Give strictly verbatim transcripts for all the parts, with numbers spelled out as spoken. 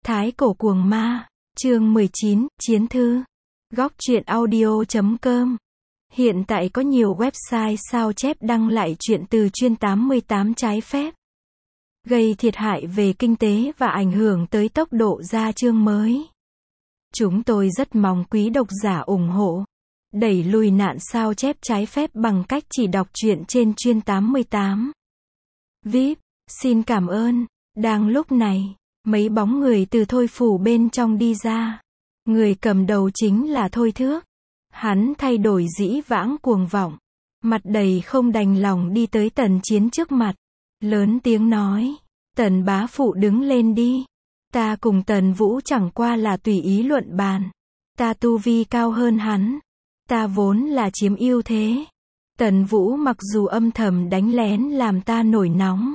Thái cổ cuồng ma, chương mười chín, Chiến thư. Góc truyện audio chấm com. Hiện tại có nhiều website sao chép đăng lại truyện từ chuyên tám mươi tám trái phép, gây thiệt hại về kinh tế và ảnh hưởng tới tốc độ ra chương mới. Chúng tôi rất mong quý độc giả ủng hộ, đẩy lùi nạn sao chép trái phép bằng cách chỉ đọc truyện trên chuyên tám mươi tám. vê i pê, xin cảm ơn. Đang lúc này, mấy bóng người từ Thôi Phủ bên trong đi ra. Người cầm đầu chính là Thôi Thước. Hắn thay đổi dĩ vãng cuồng vọng, mặt đầy không đành lòng đi tới Tần Chiến trước mặt, lớn tiếng nói: "Tần bá phụ đứng lên đi. Ta cùng Tần Vũ chẳng qua là tùy ý luận bàn. Ta tu vi cao hơn hắn. Ta vốn là chiếm ưu thế. Tần Vũ mặc dù âm thầm đánh lén làm ta nổi nóng,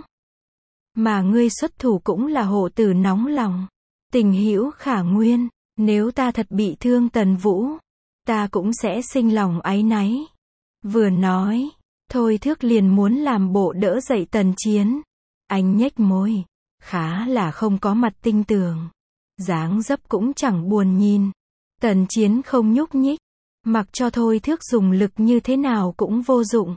mà ngươi xuất thủ cũng là hộ tử nóng lòng. Tình hữu khả nguyên, nếu ta thật bị thương Tần Vũ, ta cũng sẽ sinh lòng áy náy." Vừa nói, Thôi Thước liền muốn làm bộ đỡ dậy Tần Chiến. Anh nhếch môi, khá là không có mặt tinh tường, dáng dấp cũng chẳng buồn nhìn. Tần Chiến không nhúc nhích, mặc cho Thôi Thước dùng lực như thế nào cũng vô dụng.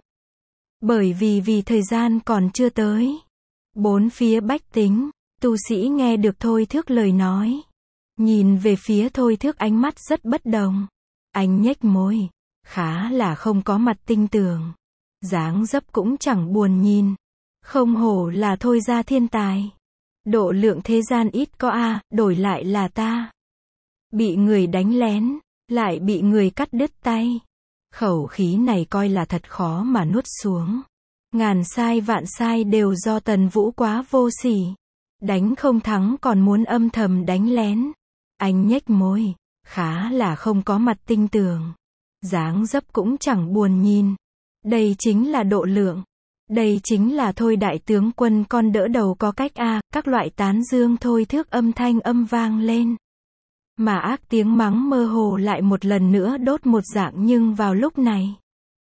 Bởi vì vì thời gian còn chưa tới. Bốn phía bách tính, tu sĩ nghe được Thôi Thước lời nói, nhìn về phía Thôi Thước ánh mắt rất bất đồng. Anh nhếch môi, khá là không có mặt tinh tường, dáng dấp cũng chẳng buồn nhìn. Không hổ là Thôi gia thiên tài. Độ lượng thế gian ít có a, đổi lại là ta. Bị người đánh lén, lại bị người cắt đứt tay. Khẩu khí này coi là thật khó mà nuốt xuống. Ngàn sai vạn sai đều do Tần Vũ quá vô sỉ. Đánh không thắng còn muốn âm thầm đánh lén. Anh nhếch môi, khá là không có mặt tinh tường, dáng dấp cũng chẳng buồn nhìn. Đây chính là độ lượng. Đây chính là Thôi đại tướng quân con đỡ đầu có cách a. Các loại tán dương Thôi Thước âm thanh âm vang lên. Mà ác tiếng mắng mơ hồ lại một lần nữa đốt một dạng. Nhưng vào lúc này,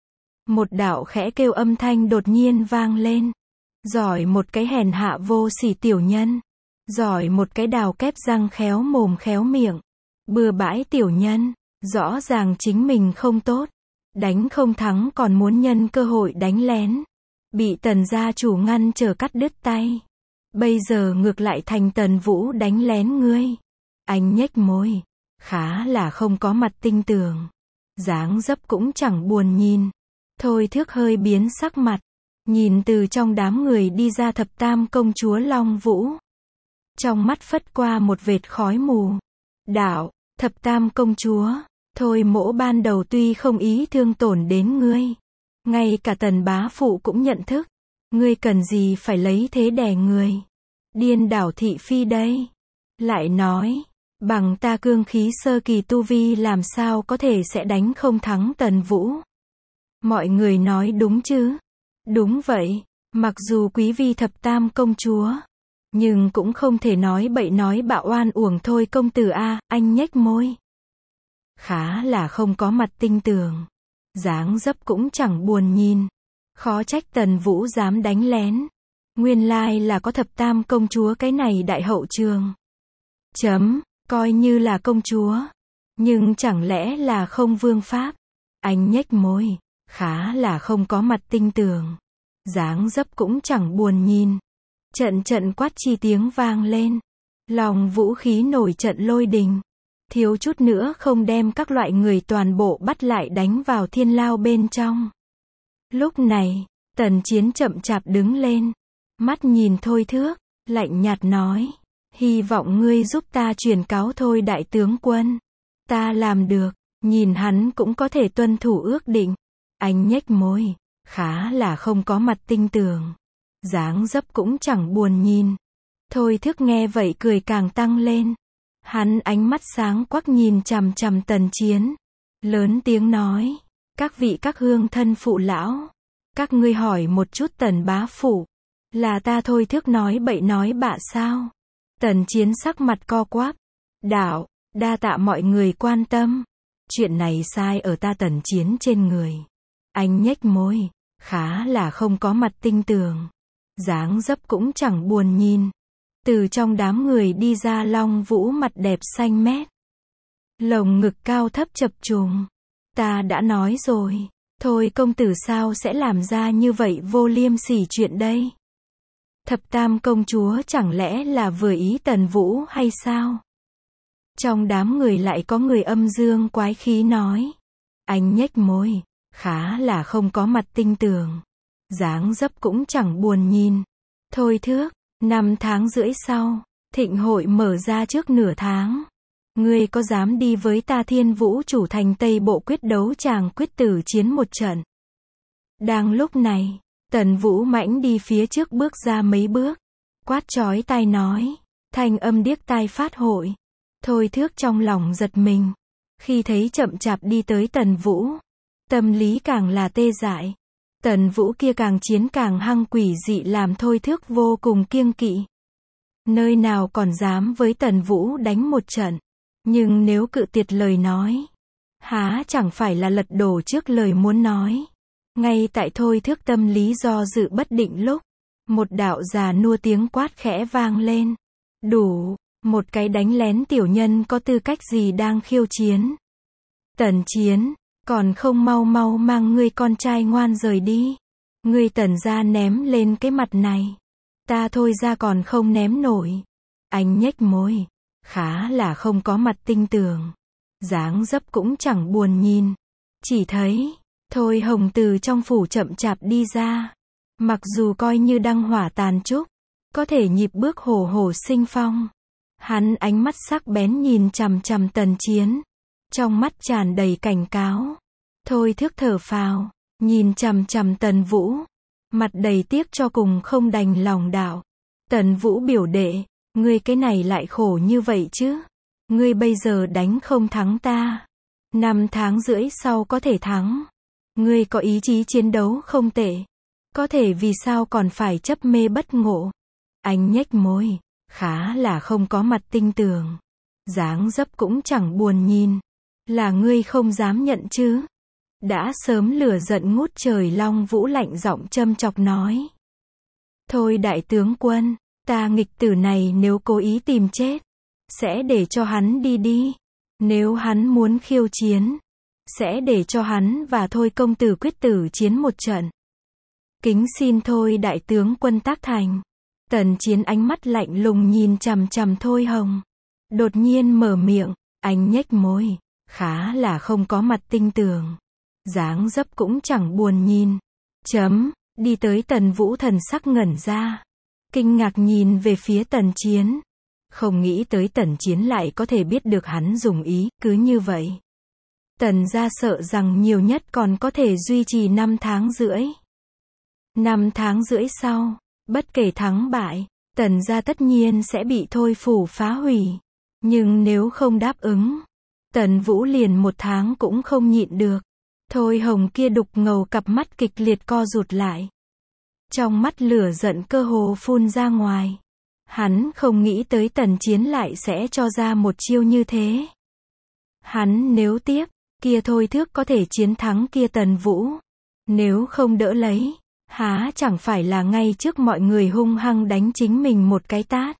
một đạo khẽ kêu âm thanh đột nhiên vang lên. Giỏi một cái hèn hạ vô sỉ tiểu nhân. Giỏi một cái đào kép răng khéo mồm khéo miệng. Bừa bãi tiểu nhân. Rõ ràng chính mình không tốt, đánh không thắng còn muốn nhân cơ hội đánh lén. Bị Tần gia chủ ngăn trở cắt đứt tay. Bây giờ ngược lại thành Tần Vũ đánh lén ngươi. Anh nhếch môi, khá là không có mặt tinh tường, dáng dấp cũng chẳng buồn nhìn. Thôi Thước hơi biến sắc mặt, nhìn từ trong đám người đi ra thập tam công chúa Long Vũ. Trong mắt phất qua một vệt khói mù. Đạo, thập tam công chúa, Thôi mỗ ban đầu tuy không ý thương tổn đến ngươi, ngay cả Tần bá phụ cũng nhận thức, ngươi cần gì phải lấy thế đè người. Điên đảo thị phi đây. Lại nói, bằng ta cương khí sơ kỳ tu vi làm sao có thể sẽ đánh không thắng Tần Vũ. Mọi người nói đúng chứ? Đúng vậy, mặc dù quý vi thập tam công chúa, nhưng cũng không thể nói bậy nói bạo oan uổng Thôi công tử a. Anh nhếch môi, khá là không có mặt tinh tường, dáng dấp cũng chẳng buồn nhìn. Khó trách Tần Vũ dám đánh lén. Nguyên lai là có thập tam công chúa cái này đại hậu trường. Chấm, coi như là công chúa, nhưng chẳng lẽ là không vương pháp. Anh nhếch môi, khá là không có mặt tinh tường, dáng dấp cũng chẳng buồn nhìn. Trận trận quát chi tiếng vang lên. Lòng vũ khí nổi trận lôi đình. Thiếu chút nữa không đem các loại người toàn bộ bắt lại đánh vào thiên lao bên trong. Lúc này, Tần Chiến chậm chạp đứng lên, mắt nhìn Thôi Thước, lạnh nhạt nói: "Hy vọng ngươi giúp ta truyền cáo Thôi đại tướng quân. Ta làm được." Nhìn hắn cũng có thể tuân thủ ước định. Anh nhếch môi, khá là không có mặt tinh tường, dáng dấp cũng chẳng buồn nhìn. Thôi Thước nghe vậy cười càng tăng lên. Hắn ánh mắt sáng quắc nhìn chằm chằm Tần Chiến, lớn tiếng nói: "Các vị các hương thân phụ lão, các ngươi hỏi một chút Tần bá phụ, là ta Thôi Thước nói bậy nói bạ sao?" Tần Chiến sắc mặt co quắp, đạo: "Đa tạ mọi người quan tâm. Chuyện này sai ở ta Tần Chiến trên người." Anh nhếch môi, khá là không có mặt tinh tường, dáng dấp cũng chẳng buồn nhìn. Từ trong đám người đi ra Long Vũ mặt đẹp xanh mét. Lồng ngực cao thấp chập trùng. Ta đã nói rồi. Thôi công tử sao sẽ làm ra như vậy vô liêm sỉ chuyện đây? Thập tam công chúa chẳng lẽ là vừa ý Tần Vũ hay sao? Trong đám người lại có người âm dương quái khí nói. Anh nhếch môi. Khá là không có mặt tinh tường. Dáng dấp cũng chẳng buồn nhìn. Thôi thước. Năm tháng rưỡi sau. Thịnh hội mở ra trước nửa tháng. Ngươi có dám đi với ta Thiên Vũ chủ thành Tây Bộ quyết đấu chàng quyết tử chiến một trận? Đang lúc này, Tần Vũ mãnh đi phía trước bước ra mấy bước. Quát chói tai nói. Thanh âm điếc tai phát hội. Thôi thước trong lòng giật mình. Khi thấy chậm chạp đi tới Tần Vũ. Tâm lý càng là tê dại. Tần Vũ kia càng chiến càng hăng quỷ dị làm thôi thước vô cùng kiêng kỵ. Nơi nào còn dám với Tần Vũ đánh một trận. Nhưng nếu cự tuyệt lời nói. Há chẳng phải là lật đổ trước lời muốn nói. Ngay tại thôi thước tâm lý do dự bất định lúc. Một đạo già nua tiếng quát khẽ vang lên. Đủ, một cái đánh lén tiểu nhân có tư cách gì đang khiêu chiến. Tần Chiến, còn không mau mau mang ngươi con trai ngoan rời đi. Ngươi Tần gia ném lên cái mặt này. Ta thôi ra còn không ném nổi. Anh nhếch môi. Khá là không có mặt tinh tường. Dáng dấp cũng chẳng buồn nhìn. Chỉ thấy, Thôi Hồng từ trong phủ chậm chạp đi ra. Mặc dù coi như đăng hỏa tàn trúc. Có thể nhịp bước hổ hổ sinh phong. Hắn ánh mắt sắc bén nhìn chằm chằm Tần Chiến. Trong mắt tràn đầy cảnh cáo. Thôi thước thở phào. Nhìn chằm chằm Tần Vũ. Mặt đầy tiếc cho cùng không đành lòng đạo. Tần Vũ biểu đệ. Ngươi cái này lại khổ như vậy chứ. Ngươi bây giờ đánh không thắng ta. Năm tháng rưỡi sau có thể thắng. Ngươi có ý chí chiến đấu không tệ. Có thể vì sao còn phải chấp mê bất ngộ. Anh nhếch môi. Khá là không có mặt tinh tường. Dáng dấp cũng chẳng buồn nhìn. Là ngươi không dám nhận chứ. Đã sớm lửa giận ngút trời Long Vũ lạnh giọng châm chọc nói. Thôi đại tướng quân. Ta nghịch tử này nếu cố ý tìm chết. Sẽ để cho hắn đi đi. Nếu hắn muốn khiêu chiến. Sẽ để cho hắn và Thôi công tử quyết tử chiến một trận. Kính xin Thôi đại tướng quân tác thành. Tần Chiến ánh mắt lạnh lùng nhìn chằm chằm Thôi Hồng. Đột nhiên mở miệng. Anh nhếch môi. Khá là không có mặt tinh tường. Dáng dấp cũng chẳng buồn nhìn. Chấm. Đi tới Tần Vũ thần sắc ngẩn ra. Kinh ngạc nhìn về phía Tần Chiến. Không nghĩ tới Tần Chiến lại có thể biết được hắn dùng ý, cứ như vậy. Tần gia sợ rằng nhiều nhất còn có thể duy trì năm tháng rưỡi. Năm tháng rưỡi sau, bất kể thắng bại, Tần gia tất nhiên sẽ bị Thôi phủ phá hủy. Nhưng nếu không đáp ứng, Tần Vũ liền một tháng cũng không nhịn được. Thôi Hồng kia đục ngầu cặp mắt kịch liệt co rụt lại. Trong mắt lửa giận cơ hồ phun ra ngoài. Hắn không nghĩ tới Tần Chiến lại sẽ cho ra một chiêu như thế. Hắn nếu tiếp, kia thôi thước có thể chiến thắng kia Tần Vũ. Nếu không đỡ lấy, há chẳng phải là ngay trước mọi người hung hăng đánh chính mình một cái tát.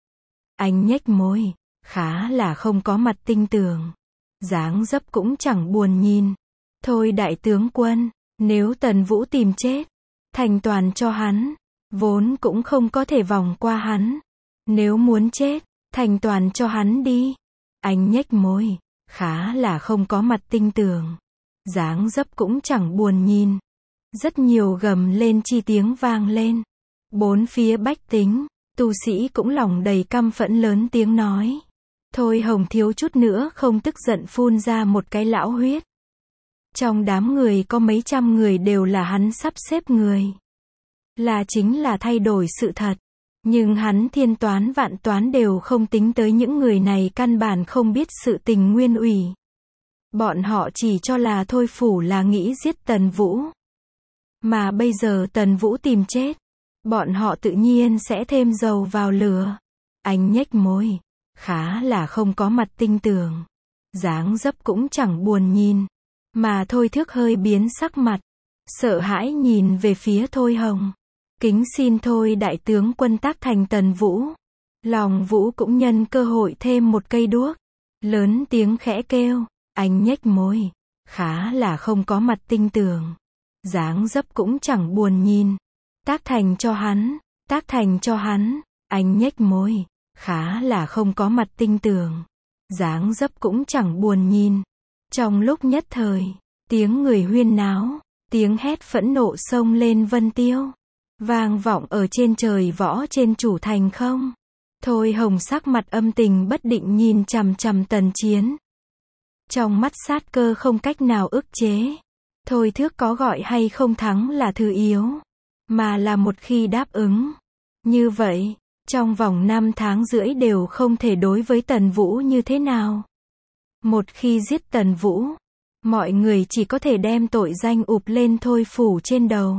Anh nhếch môi, khá là không có mặt tinh tường. Dáng dấp cũng chẳng buồn nhìn. Thôi đại tướng quân, nếu Tần Vũ tìm chết, thành toàn cho hắn, vốn cũng không có thể vòng qua hắn. Nếu muốn chết, thành toàn cho hắn đi. Anh nhếch môi, khá là không có mặt tinh tường. Dáng dấp cũng chẳng buồn nhìn. Rất nhiều gầm lên chi tiếng vang lên. Bốn phía bách tính, tu sĩ cũng lòng đầy căm phẫn lớn tiếng nói. Thôi Hồng thiếu chút nữa không tức giận phun ra một cái lão huyết. Trong đám người có mấy trăm người đều là hắn sắp xếp người. Là chính là thay đổi sự thật. Nhưng hắn thiên toán vạn toán đều không tính tới những người này căn bản không biết sự tình nguyên ủy. Bọn họ chỉ cho là Thôi phủ là nghĩ giết Tần Vũ. Mà bây giờ Tần Vũ tìm chết. Bọn họ tự nhiên sẽ thêm dầu vào lửa. Anh nhếch môi. Khá là không có mặt tinh tường. Dáng dấp cũng chẳng buồn nhìn. Mà Thôi thước hơi biến sắc mặt. Sợ hãi nhìn về phía Thôi Hồng. Kính xin Thôi đại tướng quân tác thành Tần Vũ. Lòng Vũ cũng nhân cơ hội thêm một cây đuốc. Lớn tiếng khẽ kêu, anh nhếch môi. Khá là không có mặt tinh tường. Dáng dấp cũng chẳng buồn nhìn. Tác thành cho hắn, tác thành cho hắn. Anh nhếch môi. Khá là không có mặt tinh tường. Dáng dấp cũng chẳng buồn nhìn. Trong lúc nhất thời, tiếng người huyên náo, tiếng hét phẫn nộ xông lên vân tiêu. Vang vọng ở trên trời võ trên chủ thành không. Thôi Hồng sắc mặt âm tình bất định nhìn chằm chằm Tần Chiến. Trong mắt sát cơ không cách nào ức chế. Thôi Thước có gọi hay không thắng là thứ yếu. Mà là một khi đáp ứng. Như vậy, trong vòng năm tháng rưỡi đều không thể đối với Tần Vũ như thế nào. Một khi giết Tần Vũ, mọi người chỉ có thể đem tội danh ụp lên Thôi phủ trên đầu.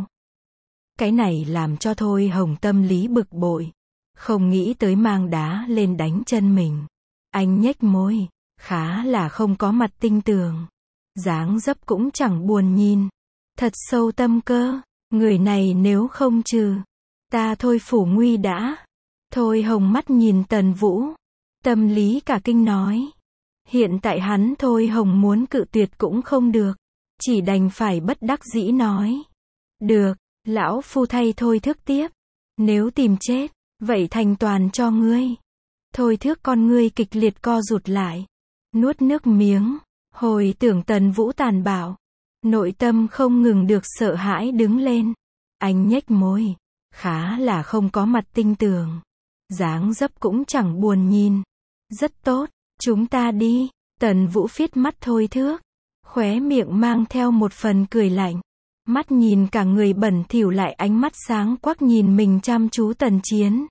Cái này làm cho Thôi Hồng tâm lý bực bội. Không nghĩ tới mang đá lên đánh chân mình. Anh nhếch môi. Khá là không có mặt tinh tường. Dáng dấp cũng chẳng buồn nhìn. Thật sâu tâm cơ. Người này nếu không trừ ta Thôi phủ nguy đã. Thôi Hồng mắt nhìn Tần Vũ. Tâm lý cả kinh nói. Hiện tại hắn Thôi Hồng muốn cự tuyệt cũng không được. Chỉ đành phải bất đắc dĩ nói. Được, lão phu thay Thôi Thước tiếp. Nếu tìm chết, vậy thành toàn cho ngươi. Thôi Thước con ngươi kịch liệt co rụt lại. Nuốt nước miếng. Hồi tưởng Tần Vũ tàn bạo. Nội tâm không ngừng được sợ hãi đứng lên. Anh nhếch môi. Khá là không có mặt tinh tường. Dáng dấp cũng chẳng buồn nhìn. Rất tốt, chúng ta đi. Tần Vũ phiết mắt Thôi Thước. Khóe miệng mang theo một phần cười lạnh. Mắt nhìn cả người bẩn thỉu lại ánh mắt sáng quắc nhìn mình chăm chú Tần Chiến.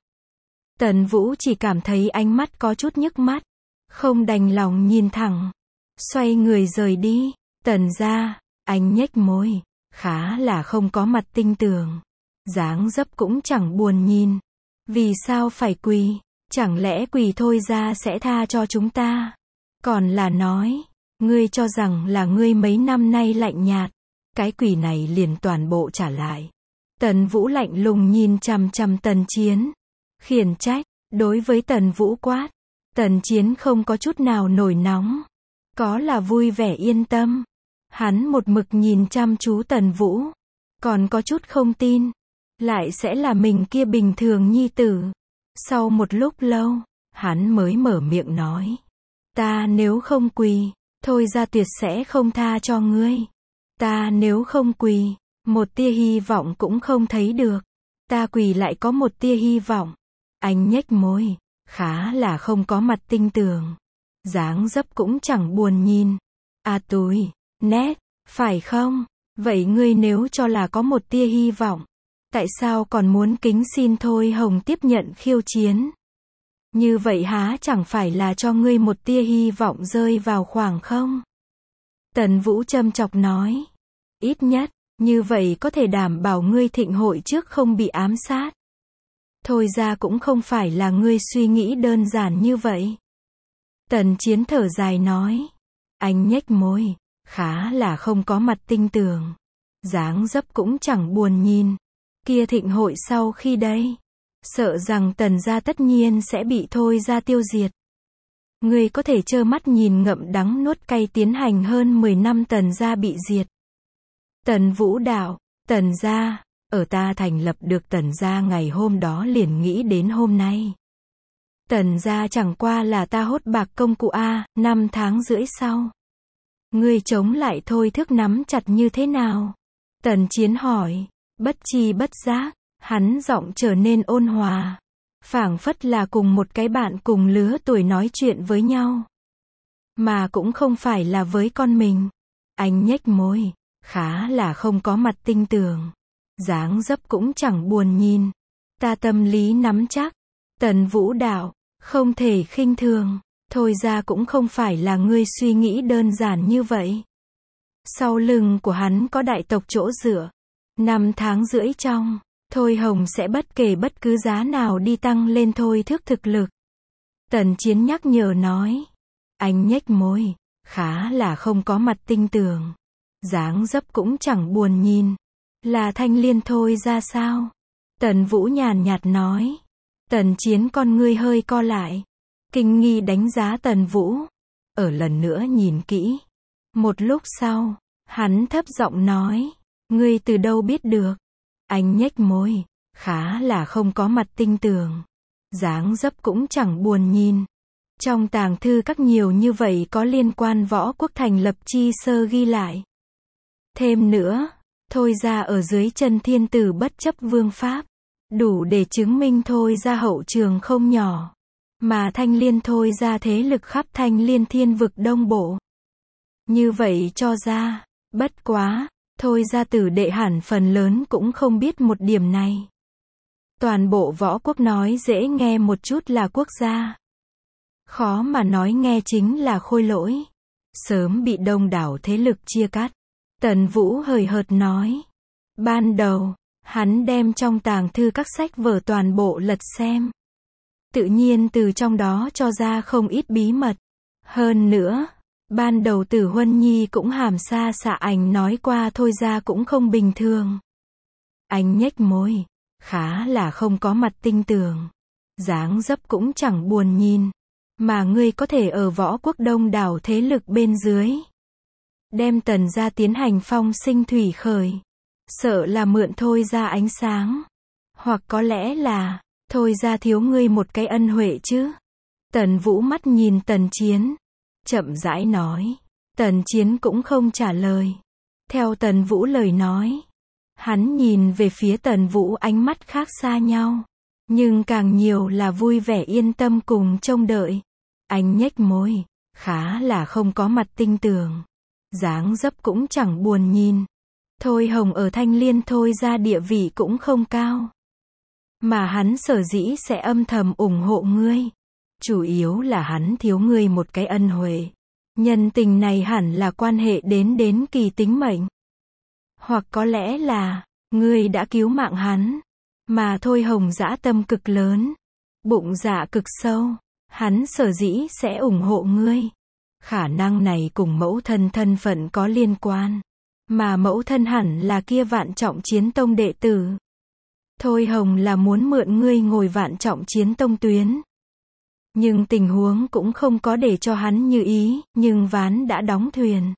Tần Vũ chỉ cảm thấy ánh mắt có chút nhức mắt. Không đành lòng nhìn thẳng. Xoay người rời đi. Tần gia, anh nhếch môi. Khá là không có mặt tinh tường. Dáng dấp cũng chẳng buồn nhìn. Vì sao phải quỳ? Chẳng lẽ quỳ thôi ra sẽ tha cho chúng ta? Còn là nói, ngươi cho rằng là ngươi mấy năm nay lạnh nhạt. Cái quỳ này liền toàn bộ trả lại. Tần Vũ lạnh lùng nhìn chằm chằm Tần Chiến. Khiển trách, đối với Tần Vũ quát. Tần Chiến không có chút nào nổi nóng. Có là vui vẻ yên tâm. Hắn một mực nhìn chăm chú Tần Vũ. Còn có chút không tin. Lại sẽ là mình kia bình thường nhi tử. Sau một lúc lâu, hắn mới mở miệng nói. Ta nếu không quỳ, thôi ra tuyệt sẽ không tha cho ngươi. Ta nếu không quỳ, một tia hy vọng cũng không thấy được. Ta quỳ lại có một tia hy vọng. Anh nhếch môi. Khá là không có mặt tinh tường. Dáng dấp cũng chẳng buồn nhìn. À túi, nét, phải không? Vậy ngươi nếu cho là có một tia hy vọng, tại sao còn muốn kính xin Thôi Hồng tiếp nhận khiêu chiến? Như vậy há chẳng phải là cho ngươi một tia hy vọng rơi vào khoảng không? Tần Vũ châm chọc nói. Ít nhất, như vậy có thể đảm bảo ngươi thịnh hội trước không bị ám sát. Thôi ra cũng không phải là ngươi suy nghĩ đơn giản như vậy. Tần Chiến thở dài nói. Anh nhếch môi. Khá là không có mặt tinh tường. Dáng dấp cũng chẳng buồn nhìn. Kia thịnh hội sau khi đây, sợ rằng Tần gia tất nhiên sẽ bị Thôi ra tiêu diệt. Ngươi có thể trơ mắt nhìn ngậm đắng nuốt cay tiến hành hơn mười năm Tần gia bị diệt. Tần Vũ đạo, Tần gia, ở ta thành lập được Tần gia ngày hôm đó liền nghĩ đến hôm nay. Tần gia chẳng qua là ta hốt bạc công cụ a, năm tháng rưỡi sau. Ngươi chống lại Thôi Thước nắm chặt như thế nào? Tần Chiến hỏi. Bất chi bất giác, hắn giọng trở nên ôn hòa. Phảng phất là cùng một cái bạn cùng lứa tuổi nói chuyện với nhau. Mà cũng không phải là với con mình. Anh nhếch môi. Khá là không có mặt tinh tường. Dáng dấp cũng chẳng buồn nhìn. Ta tâm lý nắm chắc. Tần Vũ đạo. Không thể khinh thường. Thôi ra cũng không phải là ngươi suy nghĩ đơn giản như vậy. Sau lưng của hắn có đại tộc chỗ dựa. Năm tháng rưỡi trong, Thôi Hồng sẽ bất kể bất cứ giá nào đi tăng lên Thôi Thước thực lực. Tần Chiến nhắc nhở nói. Anh nhếch môi. Khá là không có mặt tinh tường. Dáng dấp cũng chẳng buồn nhìn. Là Thanh Liên Thôi ra sao? Tần Vũ nhàn nhạt nói. Tần Chiến con ngươi hơi co lại. Kinh nghi đánh giá Tần Vũ. Ở lần nữa nhìn kỹ. Một lúc sau, hắn thấp giọng nói. Ngươi từ đâu biết được? Anh nhếch môi. Khá là không có mặt tinh tường. Dáng dấp cũng chẳng buồn nhìn. Trong tàng thư các nhiều như vậy có liên quan Võ Quốc thành lập chi sơ ghi lại. Thêm nữa, Thôi Gia ở dưới chân thiên tử bất chấp vương pháp. Đủ để chứng minh Thôi Gia hậu trường không nhỏ. Mà Thanh Liên Thôi Gia thế lực khắp Thanh Liên thiên vực đông bộ. Như vậy cho ra, bất quá, Thôi Gia tử đệ hẳn phần lớn cũng không biết một điểm này. Toàn bộ Võ Quốc nói dễ nghe một chút là quốc gia. Khó mà nói nghe chính là khôi lỗi. Sớm bị đông đảo thế lực chia cắt. Tần Vũ hời hợt nói. Ban đầu, hắn đem trong tàng thư các sách vở toàn bộ lật xem. Tự nhiên từ trong đó cho ra không ít bí mật. Hơn nữa, ban đầu Tử Huân Nhi cũng hàm xa xạ ảnh nói qua Thôi Gia cũng không bình thường. Anh nhếch môi. Khá là không có mặt tinh tường. Dáng dấp cũng chẳng buồn nhìn. Mà ngươi có thể ở Võ Quốc đông đảo thế lực bên dưới. Đem Tần gia tiến hành phong sinh thủy khởi. Sợ là mượn Thôi Gia ánh sáng. Hoặc có lẽ là, Thôi Gia thiếu ngươi một cái ân huệ chứ. Tần Vũ mắt nhìn Tần Chiến. Chậm rãi nói. Tần Chiến cũng không trả lời. Theo Tần Vũ lời nói. Hắn nhìn về phía Tần Vũ ánh mắt khác xa nhau. Nhưng càng nhiều là vui vẻ yên tâm cùng trông đợi. Anh nhếch môi. Khá là không có mặt tinh tường. Dáng dấp cũng chẳng buồn nhìn. Thôi Hồng ở Thanh Liên Thôi Gia địa vị cũng không cao. Mà hắn sở dĩ sẽ âm thầm ủng hộ ngươi. Chủ yếu là hắn thiếu ngươi một cái ân huệ. Nhân tình này hẳn là quan hệ đến đến kỳ tính mệnh. Hoặc có lẽ là, ngươi đã cứu mạng hắn. Mà Thôi Hồng dã tâm cực lớn. Bụng dạ cực sâu. Hắn sở dĩ sẽ ủng hộ ngươi. Khả năng này cùng mẫu thân thân phận có liên quan. Mà mẫu thân hẳn là kia Vạn Trọng Chiến Tông đệ tử. Thôi Hồng là muốn mượn ngươi ngồi Vạn Trọng Chiến Tông tuyến. Nhưng tình huống cũng không có để cho hắn như ý, nhưng ván đã đóng thuyền.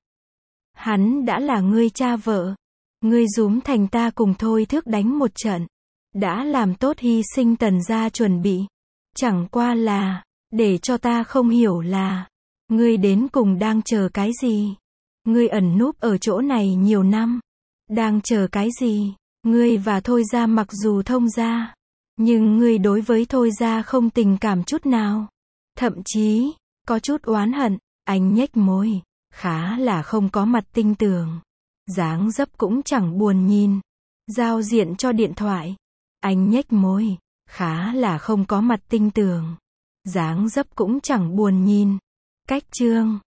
Hắn đã là ngươi cha vợ. Ngươi dúm thành ta cùng Thôi Thước đánh một trận. Đã làm tốt hy sinh Tần gia chuẩn bị. Chẳng qua là, để cho ta không hiểu là, ngươi đến cùng đang chờ cái gì? Ngươi ẩn núp ở chỗ này nhiều năm. Đang chờ cái gì? Ngươi và Thôi Gia mặc dù thông gia. Nhưng ngươi đối với Thôi Gia không tình cảm chút nào. Thậm chí, có chút oán hận. Anh nhếch môi. Khá là không có mặt tinh tường. Dáng dấp cũng chẳng buồn nhìn. Giao diện cho điện thoại. Anh nhếch môi. Khá là không có mặt tinh tường. Dáng dấp cũng chẳng buồn nhìn. Cách chương